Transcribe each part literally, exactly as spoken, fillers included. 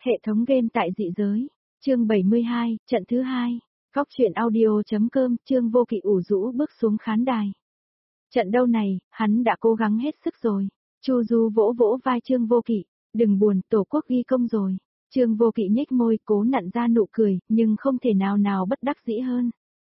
Hệ thống game tại dị giới. Chương bảy mươi hai, trận thứ hai. Góc truyện audio.com, Trương Vô Kỵ ủ rũ bước xuống khán đài. Trận đấu này, hắn đã cố gắng hết sức rồi. Chu Du vỗ vỗ vai Trương Vô Kỵ, đừng buồn, tổ quốc ghi công rồi. Trương Vô Kỵ nhếch môi cố nặn ra nụ cười, nhưng không thể nào nào bất đắc dĩ hơn.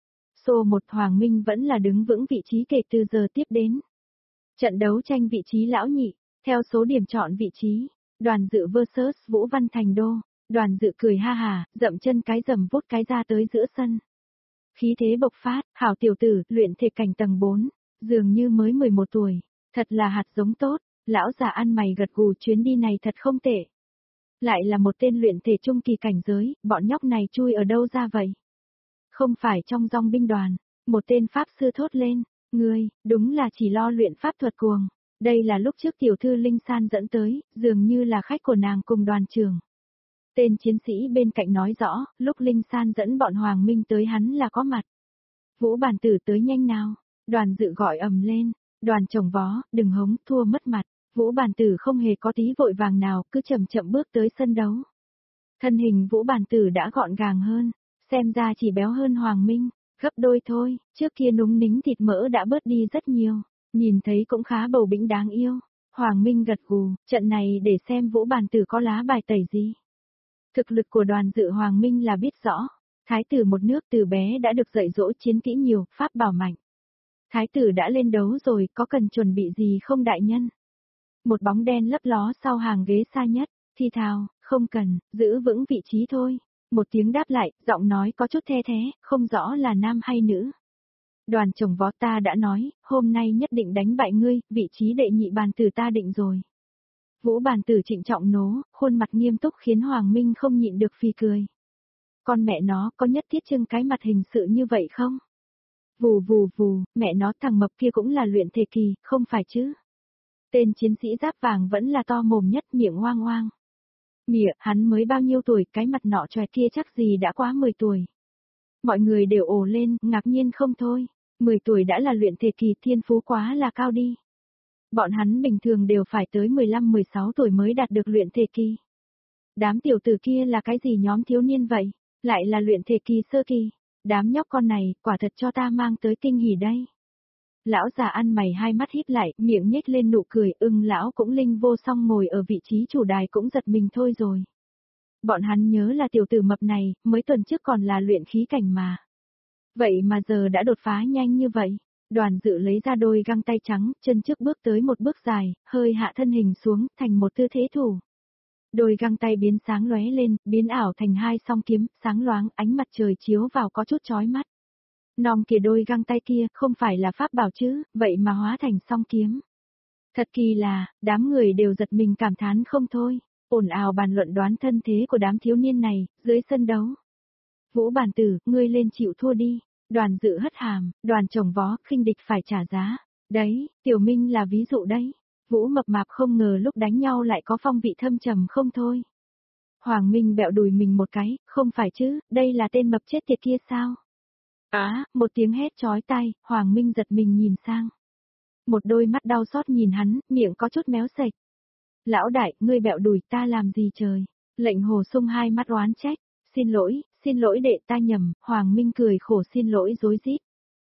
Số một Hoàng Minh vẫn là đứng vững vị trí kể từ giờ tiếp đến. Trận đấu tranh vị trí lão nhị, theo số điểm chọn vị trí. Đoàn Dự versus Vũ Văn Thành Đô. Đoàn Dự cười ha hà, dậm chân cái dầm vút cái ra tới giữa sân. Khí thế bộc phát, hảo tiểu tử, luyện thể cảnh tầng bốn, dường như mới mười một tuổi, thật là hạt giống tốt, lão già ăn mày gật gù, chuyến đi này thật không tệ. Lại là một tên luyện thể trung kỳ cảnh giới, bọn nhóc này chui ở đâu ra vậy? Không phải trong dòng binh đoàn, một tên pháp sư thốt lên, ngươi, đúng là chỉ lo luyện pháp thuật cuồng. Đây là lúc trước tiểu thư Linh San dẫn tới, dường như là khách của nàng cùng đoàn trưởng. Tên chiến sĩ bên cạnh nói rõ, lúc Linh San dẫn bọn Hoàng Minh tới hắn là có mặt. Vũ Bản Tử tới nhanh nào, Đoàn Dự gọi ầm lên, Đoàn Chồng Vó, đừng hống, thua mất mặt. Vũ Bản Tử không hề có tí vội vàng nào, cứ chậm chậm bước tới sân đấu. Thân hình Vũ Bản Tử đã gọn gàng hơn, xem ra chỉ béo hơn Hoàng Minh, gấp đôi thôi, trước kia núng nính thịt mỡ đã bớt đi rất nhiều. Nhìn thấy cũng khá bầu bĩnh đáng yêu. Hoàng Minh gật gù, trận này để xem Vũ Bản Tử có lá bài tẩy gì. Thực lực của Đoàn Dự Hoàng Minh là biết rõ. Thái tử một nước từ bé đã được dạy dỗ chiến kỹ nhiều, pháp bảo mạnh. Thái tử đã lên đấu rồi, có cần chuẩn bị gì không đại nhân? Một bóng đen lấp ló sau hàng ghế xa nhất, thi thào, không cần, giữ vững vị trí thôi. Một tiếng đáp lại, giọng nói có chút the thế, không rõ là nam hay nữ. Đoàn Chồng Vó, ta đã nói, hôm nay nhất định đánh bại ngươi, vị trí đệ nhị Bản Tử ta định rồi. Vũ Bản Tử trịnh trọng nố, khuôn mặt nghiêm túc khiến Hoàng Minh không nhịn được phì cười. Con mẹ nó có nhất thiết trưng cái mặt hình sự như vậy không? Vù vù vù, mẹ nó thằng mập kia cũng là luyện thể kỳ, không phải chứ? Tên chiến sĩ giáp vàng vẫn là to mồm nhất, miệng oang oang. Mỉa, hắn mới bao nhiêu tuổi, cái mặt nọ chòe kia chắc gì đã quá mười tuổi. Mọi người đều ồ lên, ngạc nhiên không thôi. mười tuổi đã là luyện thể kỳ, thiên phú quá là cao đi. Bọn hắn bình thường đều phải tới mười lăm mười sáu tuổi mới đạt được luyện thể kỳ. Đám tiểu tử kia là cái gì nhóm thiếu niên vậy? Lại là luyện thể kỳ sơ kỳ. Đám nhóc con này, quả thật cho ta mang tới kinh hỉ đây. Lão già ăn mày hai mắt híp lại, miệng nhếch lên nụ cười, ưng lão cũng linh vô song ngồi ở vị trí chủ đài cũng giật mình thôi rồi. Bọn hắn nhớ là tiểu tử mập này, mới tuần trước còn là luyện khí cảnh mà. Vậy mà giờ đã đột phá nhanh như vậy. Đoàn Dự lấy ra đôi găng tay trắng, chân trước bước tới một bước dài, hơi hạ thân hình xuống, thành một tư thế thủ. Đôi găng tay biến sáng lóe lên, biến ảo thành hai song kiếm, sáng loáng, ánh mặt trời chiếu vào có chút chói mắt. Nòng kìa, đôi găng tay kia, không phải là pháp bảo chứ, vậy mà hóa thành song kiếm. Thật kỳ lạ, đám người đều giật mình cảm thán không thôi, ồn ào bàn luận đoán thân thế của đám thiếu niên này, dưới sân đấu. Vũ Bản Tử, ngươi lên chịu thua đi. Đoàn Dự hất hàm, Đoàn Chồng Vó, khinh địch phải trả giá. Đấy, Tiểu Minh là ví dụ đấy. Vũ mập mạp không ngờ lúc đánh nhau lại có phong vị thâm trầm không thôi. Hoàng Minh bẹo đùi mình một cái, không phải chứ, đây là tên mập chết tiệt kia sao? Á, à, một tiếng hét chói tai, Hoàng Minh giật mình nhìn sang. Một đôi mắt đau xót nhìn hắn, miệng có chút méo sạch. Lão đại, ngươi bẹo đùi ta làm gì trời? Lệnh Hồ Sung hai mắt oán trách. Xin lỗi, xin lỗi đệ, ta nhầm. Hoàng Minh cười khổ xin lỗi rối rít.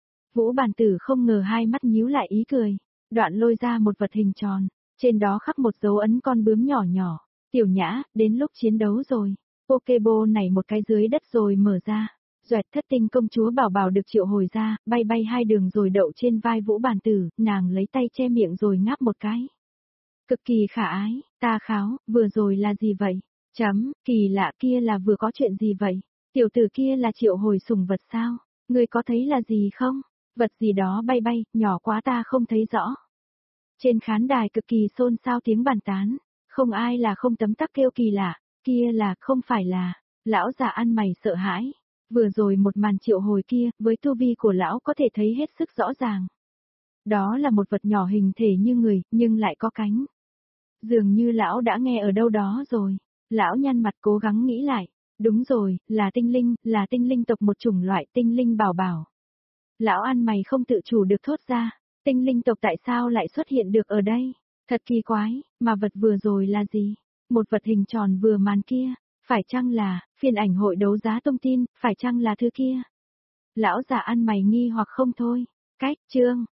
Vũ Bản Tử không ngờ hai mắt nhíu lại ý cười. Đoạn lôi ra một vật hình tròn, trên đó khắc một dấu ấn con bướm nhỏ nhỏ. Tiểu Nhã, đến lúc chiến đấu rồi. Pokeball này một cái dưới đất rồi mở ra. Duệt Thất Tinh công chúa Bảo Bảo được triệu hồi ra, bay bay hai đường rồi đậu trên vai Vũ Bản Tử, nàng lấy tay che miệng rồi ngáp một cái. Cực kỳ khả ái, ta kháo, vừa rồi là gì vậy? Chấm, kỳ lạ, kia là vừa có chuyện gì vậy? Tiểu tử kia là triệu hồi sủng vật sao? Ngươi có thấy là gì không? Vật gì đó bay bay, nhỏ quá ta không thấy rõ. Trên khán đài cực kỳ xôn xao tiếng bàn tán, không ai là không tấm tắc kêu kỳ lạ, kia là, không phải là, lão già ăn mày sợ hãi. Vừa rồi một màn triệu hồi kia, với tu vi của lão có thể thấy hết sức rõ ràng. Đó là một vật nhỏ hình thể như người, nhưng lại có cánh. Dường như lão đã nghe ở đâu đó rồi. Lão nhăn mặt cố gắng nghĩ lại. Đúng rồi, là tinh linh, là tinh linh tộc, một chủng loại tinh linh bảo bảo. Lão ăn mày không tự chủ được thốt ra. Tinh linh tộc tại sao lại xuất hiện được ở đây? Thật kỳ quái, mà vật vừa rồi là gì? Một vật hình tròn vừa màn kia. Phải chăng là, phiên ảnh hội đấu giá thông tin, phải chăng là thứ kia? Lão già ăn mày nghi hoặc không thôi. Cách, chương